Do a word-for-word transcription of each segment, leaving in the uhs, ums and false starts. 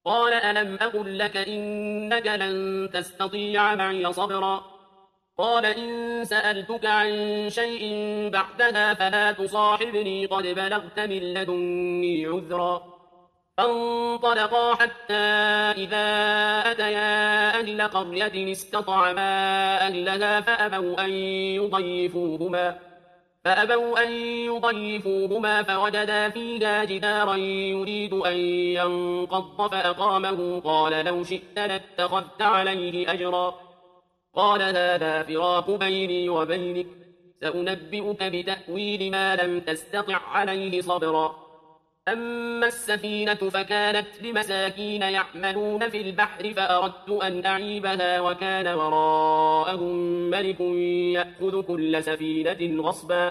قال ألم أقل لك إنك لن تستطيع معي صبرا قال إن سألتك عن شيء بعدها فلا تصاحبني قد بلغت من لدني عذرا فانطلقا حتى إذا أتيا أهل قرية استطعما أهلها فأبوا أن يضيفوهما فأبوا أن يضيفوهما فوجدا فيها جدارا يريد أن ينقض فأقامه قال لو شئت لاتخذت عليه أجرا قال هذا فراق بيني وبينك سأنبئك بتأويل ما لم تستطع عليه صبرا أما السفينة فكانت لمساكين يعملون في البحر فأردت أن أعيبها وكان وراءهم ملك يأخذ كل سفينة غصبا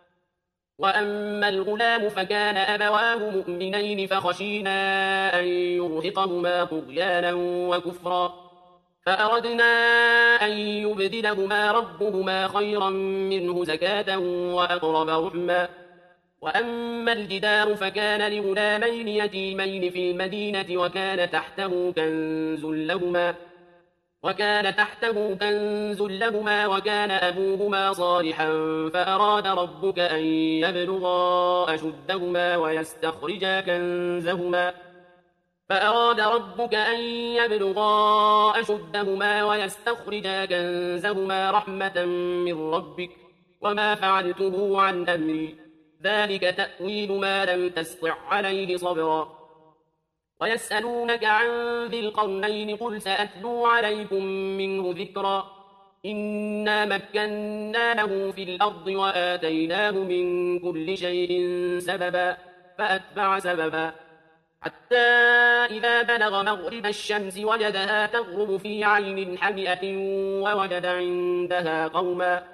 وأما الغلام فكان أبواه مؤمنين فخشينا أن يرهقهما طغيانا وكفرا فأردنا أن يبدلهما ربهما خيرا منه زكاة وأقرب رحما وأما الجدار فكان لغلامين يتيمين في المدينة وكان تحته كنز لهما وكان تحته كنز لهما وكان أبوهما صالحا فأراد ربك أن يبلغا أشدهما ويستخرجا كنزهما فأراد ربك أن يبلغا أشدهما ويستخرجا كنزهما رحمة من ربك وما فعلته عن أمري ذلك تأويل ما لم تستطع عليه صبرا ويسألونك عن ذي القرنين قل سأتلو عليكم منه ذكرا إنا مكنا له في الأرض وآتيناه من كل شيء سببا فأتبع سببا حتى إذا بلغ مغرب الشمس وجدها تغرب في عين حمئة ووجد عندها قوما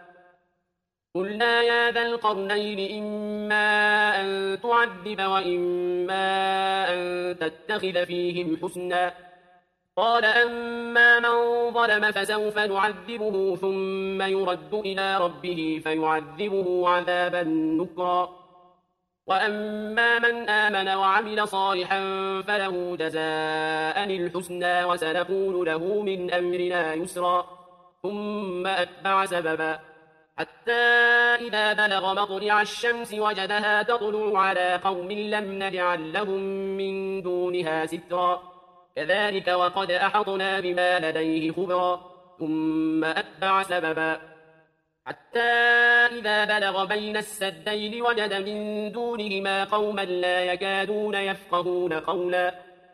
قلنا يا ذا القرنين إما أن تعذب وإما أن تتخذ فيهم حسنا قال أما من ظلم فسوف نعذبه ثم يرد إلى ربه فيعذبه عذابا نكرا وأما من آمن وعمل صالحا فله جزاء الحسنى وسنقول له من أمرنا يسرا ثم أتبع سببا حتى إذا بلغ مطلع الشمس وجدها تطلع على قوم لم نجعل لهم من دونها سترا كذلك وقد أحطنا بما لديه خبرا ثم أتبع سببا حتى إذا بلغ بين السدين وجد من دونهما قوما لا يكادون يفقهون قولا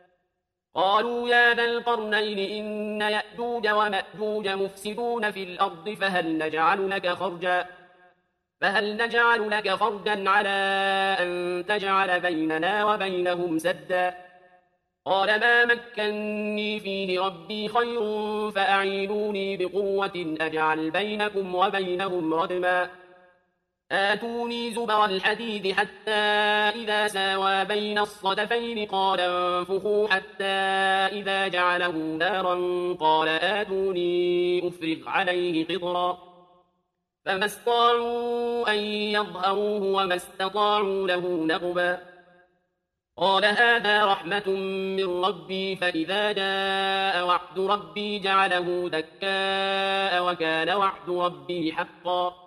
قالوا يا ذا القرنين إن يأجوج ومأجوج مفسدون في الأرض فهل نجعل لك خرجا فهل نجعل لك خرجا على أن تجعل بيننا وبينهم سدا قال ما مكني فيه ربي خير فأعينوني بقوة أجعل بينكم وبينهم ردما آتوني زبر الحديد حتى إذا ساوى بين الصدفين قال انفخوا حتى إذا جعله نارا قال آتوني أفرغ عليه قطرا فما استطاعوا أن يظهروه وما استطاعوا له نقبا قال هذا رحمة من ربي فإذا جاء وعد ربي جعله دكاء وكان وعد ربي حقا